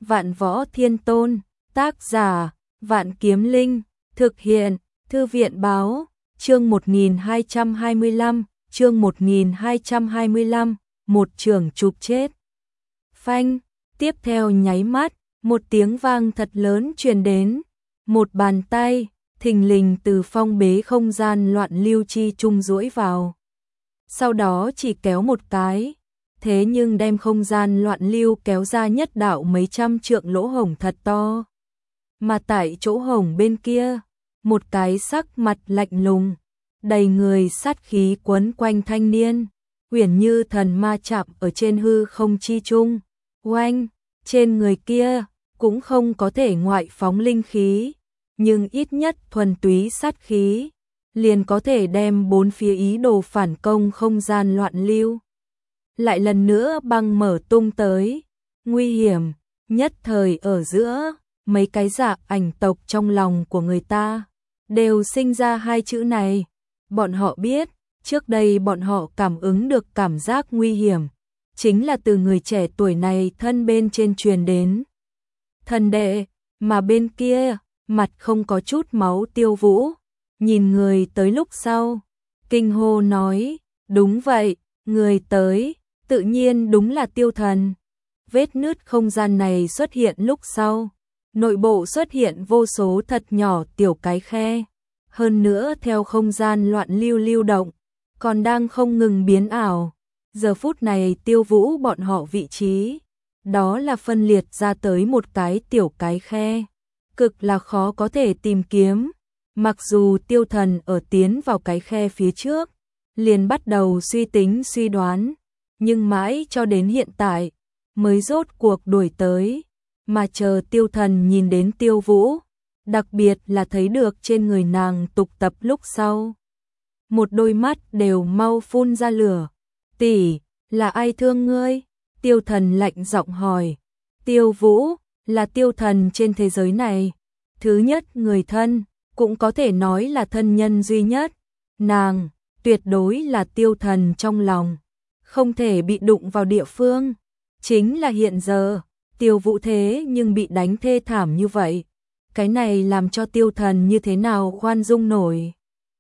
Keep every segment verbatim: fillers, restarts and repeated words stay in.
Vạn Võ Thiên Tôn, tác giả, Vạn Kiếm Linh, thực hiện, Thư viện báo, chương một nghìn hai trăm hai mươi lăm, chương một nghìn hai trăm hai mươi lăm, một chưởng chụp chết. Phanh, tiếp theo nháy mắt, một tiếng vang thật lớn truyền đến, một bàn tay, thình lình từ phong bế không gian loạn lưu chi trung duỗi vào. Sau đó chỉ kéo một cái, thế nhưng đem không gian loạn lưu kéo ra nhất đạo mấy trăm trượng lỗ hổng thật to. Mà tại chỗ hổng bên kia, một cái sắc mặt lạnh lùng, đầy người sát khí quấn quanh thanh niên, uyển như thần ma chạm ở trên hư không chi trung. Oanh, trên người kia cũng không có thể ngoại phóng linh khí, nhưng ít nhất thuần túy sát khí, liền có thể đem bốn phía ý đồ phản công không gian loạn lưu lại lần nữa băng mở tung tới. Nguy hiểm, nhất thời ở giữa, mấy cái dạ ảnh tộc trong lòng của người ta đều sinh ra hai chữ này. Bọn họ biết, trước đây bọn họ cảm ứng được cảm giác nguy hiểm, chính là từ người trẻ tuổi này thân bên trên truyền đến. Thần đệ, mà bên kia, mặt không có chút máu Tiêu Vũ, nhìn người tới lúc sau, kinh hô nói, đúng vậy, người tới, tự nhiên đúng là Tiêu Thần. Vết nứt không gian này xuất hiện lúc sau, nội bộ xuất hiện vô số thật nhỏ tiểu cái khe, hơn nữa theo không gian loạn lưu lưu động, còn đang không ngừng biến ảo. Giờ phút này Tiêu Vũ bọn họ vị trí, đó là phân liệt ra tới một cái tiểu cái khe, cực là khó có thể tìm kiếm. Mặc dù Tiêu Thần ở tiến vào cái khe phía trước, liền bắt đầu suy tính suy đoán, nhưng mãi cho đến hiện tại, mới rốt cuộc đuổi tới, mà chờ Tiêu Thần nhìn đến Tiêu Vũ, đặc biệt là thấy được trên người nàng tục tập lúc sau. Một đôi mắt đều mau phun ra lửa. Tỷ, là ai thương ngươi? Tiêu Thần lạnh giọng hỏi. Tiêu Vũ, là Tiêu Thần trên thế giới này, thứ nhất người thân, cũng có thể nói là thân nhân duy nhất. Nàng, tuyệt đối là Tiêu Thần trong lòng, không thể bị đụng vào địa phương. Chính là hiện giờ, Tiêu Vũ thế nhưng bị đánh thê thảm như vậy. Cái này làm cho Tiêu Thần như thế nào khoan dung nổi.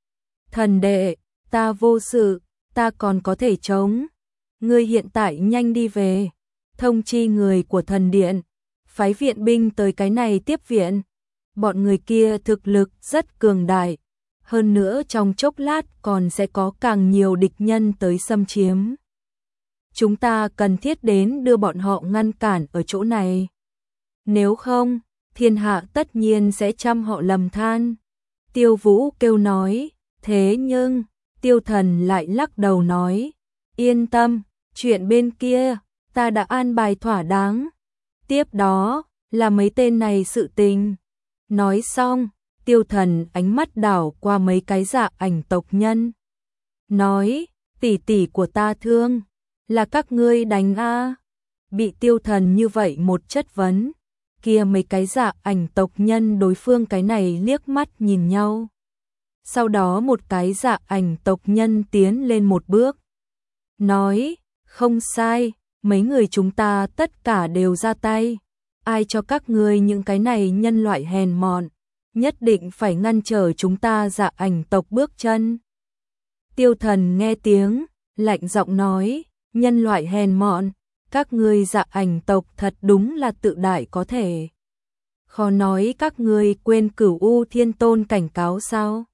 Thần đệ, ta vô sự, ta còn có thể chống. Ngươi hiện tại nhanh đi về, thông chi người của thần điện, phái viện binh tới cái này tiếp viện. Bọn người kia thực lực rất cường đại, hơn nữa trong chốc lát còn sẽ có càng nhiều địch nhân tới xâm chiếm. Chúng ta cần thiết đến đưa bọn họ ngăn cản ở chỗ này. Nếu không, thiên hạ tất nhiên sẽ trăm họ lầm than. Tiêu Vũ kêu nói, thế nhưng, Tiêu Thần lại lắc đầu nói, yên tâm, chuyện bên kia, ta đã an bài thỏa đáng. Tiếp đó, là mấy tên này sự tình. Nói xong, Tiêu Thần ánh mắt đảo qua mấy cái dạ ảnh tộc nhân. Nói, tỷ tỷ của ta thương, là các ngươi đánh a. Bị Tiêu Thần như vậy một chất vấn, kia mấy cái dạ ảnh tộc nhân đối phương cái này liếc mắt nhìn nhau. Sau đó một cái dạ ảnh tộc nhân tiến lên một bước, nói, không sai, mấy người chúng ta tất cả đều ra tay. Ai cho các ngươi những cái này nhân loại hèn mọn, nhất định phải ngăn trở chúng ta dạ ảnh tộc bước chân. Tiêu Thần nghe tiếng, lạnh giọng nói, nhân loại hèn mọn, các ngươi dạ ảnh tộc thật đúng là tự đại có thể. Khó nói các ngươi quên Cửu U Thiên Tôn cảnh cáo sao?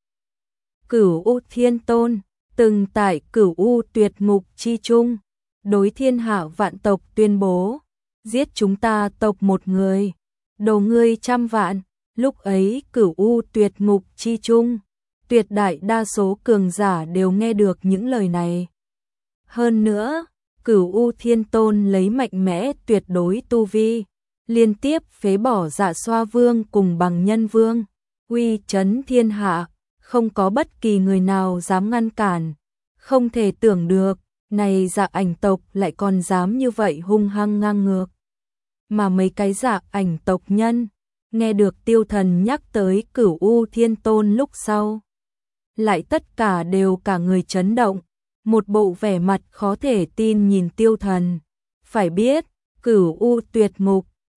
Cửu U Thiên Tôn từng tại Cửu U tuyệt ngục chi trung, đối thiên hạ vạn tộc tuyên bố, giết chúng ta tộc một người, đồ ngươi trăm vạn. Lúc ấy Cửu U tuyệt ngục chi trung, tuyệt đại đa số cường giả đều nghe được những lời này. Hơn nữa, Cửu U Thiên Tôn lấy mạnh mẽ tuyệt đối tu vi, liên tiếp phế bỏ Dạ Xoa Vương cùng Bằng Nhân Vương, uy chấn thiên hạ, không có bất kỳ người nào dám ngăn cản. Không thể tưởng được, này dạ ảnh tộc lại còn dám như vậy hung hăng ngang ngược. Mà mấy cái dạ ảnh tộc nhân, nghe được Tiêu Thần nhắc tới Cửu U Thiên Tôn lúc sau, lại tất cả đều cả người chấn động, một bộ vẻ mặt khó thể tin nhìn Tiêu Thần. Phải biết, Cửu U tuyệt ngục,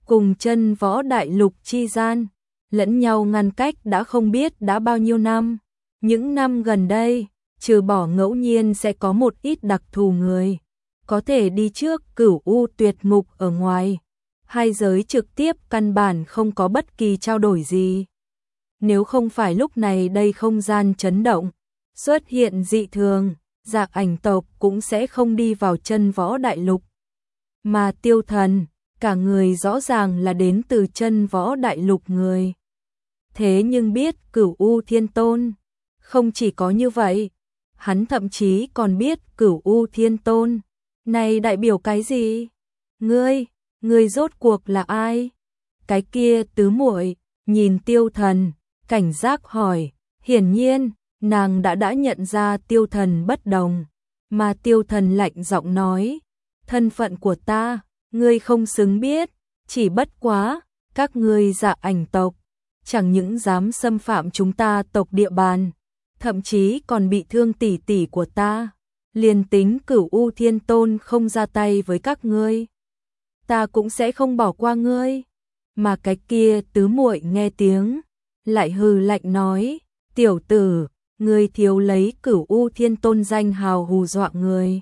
cùng chân võ đại lục chi gian, lẫn nhau ngăn cách đã không biết đã bao nhiêu năm. Những năm gần đây, trừ bỏ ngẫu nhiên sẽ có một ít đặc thù người, có thể đi trước Cửu U tuyệt ngục ở ngoài, hai giới trực tiếp căn bản không có bất kỳ trao đổi gì. Nếu không phải lúc này đây không gian chấn động, xuất hiện dị thường, Dạ Ảnh tộc cũng sẽ không đi vào chân võ đại lục. Mà Tiêu Thần, cả người rõ ràng là đến từ chân võ đại lục người. Thế nhưng biết Cửu U Thiên Tôn, không chỉ có như vậy, hắn thậm chí còn biết Cửu U Thiên Tôn này đại biểu cái gì? Ngươi, ngươi rốt cuộc là ai? Cái kia tứ muội nhìn Tiêu Thần, cảnh giác hỏi, hiển nhiên, nàng đã đã nhận ra Tiêu Thần bất đồng, mà Tiêu Thần lạnh giọng nói, thân phận của ta, ngươi không xứng biết, chỉ bất quá, các ngươi Dạ Ảnh tộc, chẳng những dám xâm phạm chúng ta tộc địa bàn, thậm chí còn bị thương tỷ tỷ của ta, liền tính Cửu U Thiên Tôn không ra tay với các ngươi, ta cũng sẽ không bỏ qua ngươi. Mà cái kia tứ muội nghe tiếng, lại hừ lạnh nói, tiểu tử, ngươi thiếu lấy Cửu U Thiên Tôn danh hào hù dọa người.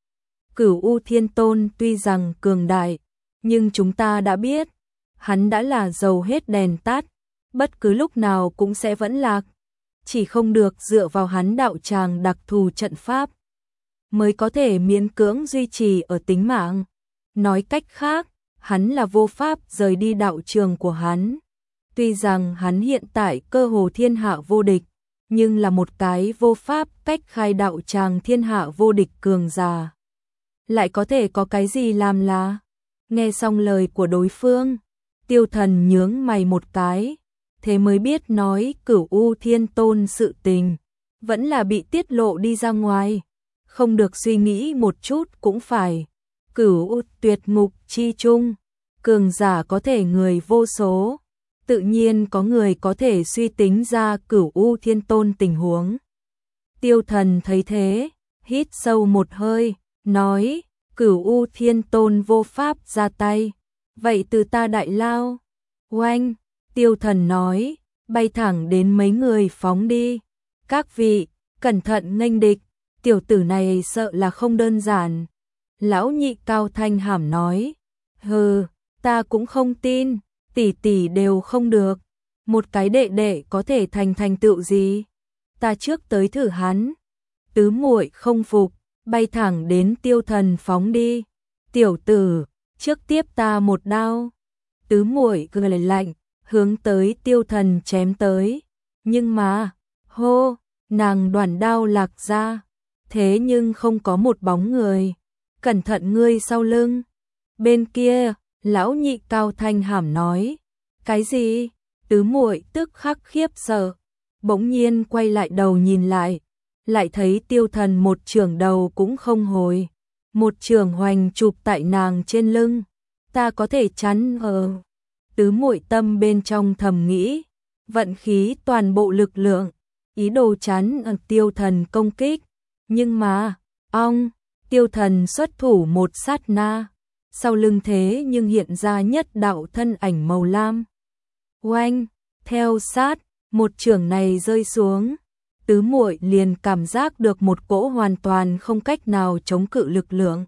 Cửu U Thiên Tôn tuy rằng cường đại, nhưng chúng ta đã biết, hắn đã là dầu hết đèn tắt, bất cứ lúc nào cũng sẽ vẫn lạc, chỉ không được dựa vào hắn đạo tràng đặc thù trận pháp, mới có thể miễn cưỡng duy trì ở tính mạng. Nói cách khác, hắn là vô pháp rời đi đạo trường của hắn. Tuy rằng hắn hiện tại cơ hồ thiên hạ vô địch, nhưng là một cái vô pháp cách khai đạo tràng thiên hạ vô địch cường giả. Lại có thể có cái gì làm là? Nghe xong lời của đối phương, Tiêu Thần nhướng mày một cái, thế mới biết nói Cửu U Thiên Tôn sự tình, vẫn là bị tiết lộ đi ra ngoài. Không được suy nghĩ một chút cũng phải. Cửu U tuyệt ngục chi chung, cường giả có thể người vô số, tự nhiên có người có thể suy tính ra Cửu U Thiên Tôn tình huống. Tiêu Thần thấy thế, hít sâu một hơi, nói, Cửu U Thiên Tôn vô pháp ra tay, vậy từ ta đại lao. Oanh, Tiêu Thần nói, bay thẳng đến mấy người phóng đi. Các vị, cẩn thận nghênh địch, tiểu tử này sợ là không đơn giản. Lão nhị cao thanh hàm nói, hừ, ta cũng không tin, tỷ tỷ đều không được, một cái đệ đệ có thể thành thành tựu gì, ta trước tới thử hắn. Tứ muội không phục, bay thẳng đến Tiêu Thần phóng đi, tiểu tử, trước tiếp ta một đao. Tứ muội cười lạnh, hướng tới Tiêu Thần chém tới, nhưng mà, hô, nàng đoản đao lạc ra, thế nhưng không có một bóng người. Cẩn thận ngươi sau lưng. Bên kia, lão nhị cao thanh hàm nói, cái gì? Tứ muội tức khắc khiếp sợ, bỗng nhiên quay lại đầu nhìn lại, lại thấy Tiêu Thần một chưởng đầu cũng không hồi, một chưởng hoành chụp tại nàng trên lưng, ta có thể chắn ở. Tứ muội tâm bên trong thầm nghĩ, vận khí toàn bộ lực lượng, ý đồ chắn ở Tiêu Thần công kích, nhưng mà, ong, Tiêu Thần xuất thủ một sát na, sau lưng thế nhưng hiện ra nhất đạo thân ảnh màu lam. Oanh, theo sát, một chưởng này rơi xuống, tứ muội liền cảm giác được một cỗ hoàn toàn không cách nào chống cự lực lượng.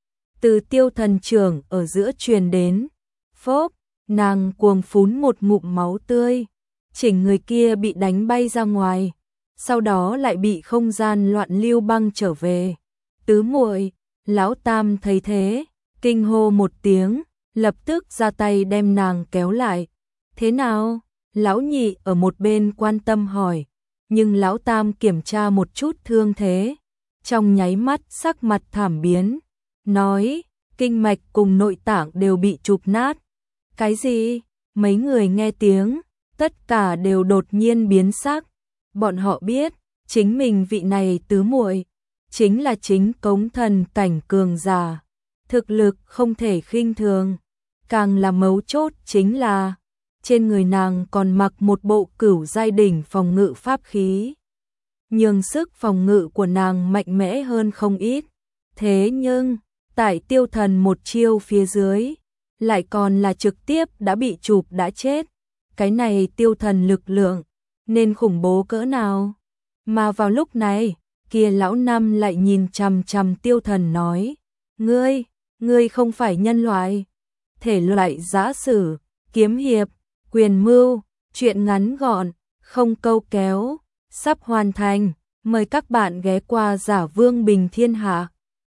Từ Tiêu Thần chưởng ở giữa truyền đến, phốp, nàng cuồng phún một ngụm máu tươi, chỉnh người kia bị đánh bay ra ngoài, sau đó lại bị không gian loạn lưu băng trở về. Tứ muội, lão tam thấy thế, kinh hô một tiếng, lập tức ra tay đem nàng kéo lại. Thế nào? Lão nhị ở một bên quan tâm hỏi, nhưng lão tam kiểm tra một chút thương thế, trong nháy mắt sắc mặt thảm biến, nói, kinh mạch cùng nội tạng đều bị chụp nát. Cái gì? Mấy người nghe tiếng, tất cả đều đột nhiên biến sắc. Bọn họ biết, chính mình vị này tứ muội chính là chính cống thần cảnh cường giả, thực lực không thể khinh thường, càng là mấu chốt chính là trên người nàng còn mặc một bộ cửu giai đỉnh phòng ngự pháp khí, nhường sức phòng ngự của nàng mạnh mẽ hơn không ít. Thế nhưng, tại Tiêu Thần một chiêu phía dưới, lại còn là trực tiếp đã bị chụp đã chết. Cái này Tiêu Thần lực lượng nên khủng bố cỡ nào. Mà vào lúc này, kia lão năm lại nhìn chằm chằm Tiêu Thần nói, ngươi, ngươi không phải nhân loại. Thể loại giã sử, kiếm hiệp, quyền mưu, truyện ngắn gọn, không câu kéo, sắp hoàn thành. Mời các bạn ghé qua Giả Vương Bình Thiên Hạ.